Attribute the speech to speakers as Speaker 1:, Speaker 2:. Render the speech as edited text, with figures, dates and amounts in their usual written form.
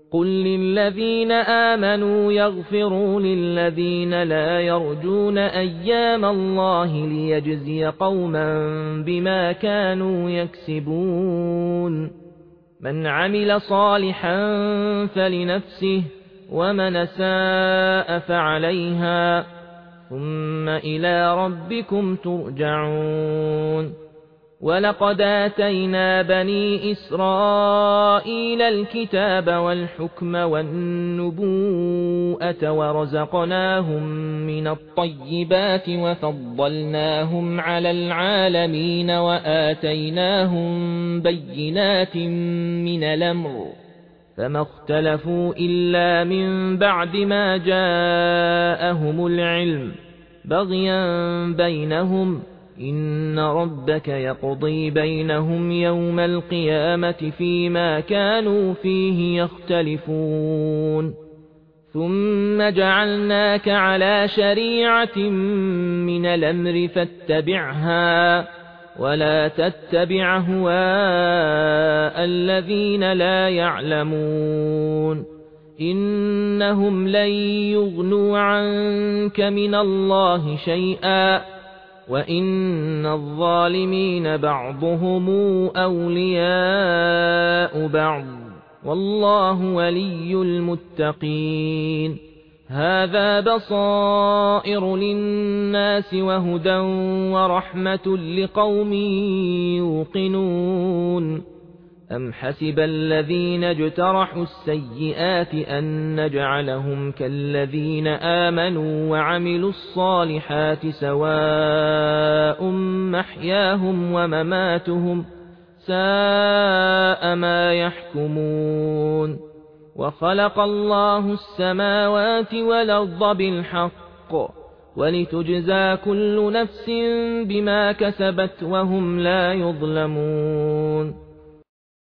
Speaker 1: قل للذين آمنوا يغفروا للذين لا يرجون أيام الله ليجزي قوما بما كانوا يكسبون من عمل صالحا فلنفسه ومن أساء فعليها ثم إلى ربكم ترجعون ولقد آتينا بني إسرائيل الكتاب والحكم والنبوءة ورزقناهم من الطيبات وفضلناهم على العالمين وآتيناهم بينات من الأمر فما اختلفوا إلا من بعد ما جاءهم العلم بغيا بينهم إن ربك يقضي بينهم يوم القيامة فيما كانوا فيه يختلفون ثم جعلناك على شريعة من الأمر فاتبعها ولا تتبع أهواء الذين لا يعلمون إنهم لن يغنوا عنك من الله شيئا وإن الظالمين بعضهم أولياء بعض والله ولي المتقين هذا بصائر للناس وهدى ورحمة لقوم يوقنون أم حسب الذين اجترحوا السيئات أن نجعلهم كالذين آمنوا وعملوا الصالحات سواء محياهم ومماتهم ساء ما يحكمون وخلق الله السماوات والأرض بالحق ولتجزى كل نفس بما كسبت وهم لا يظلمون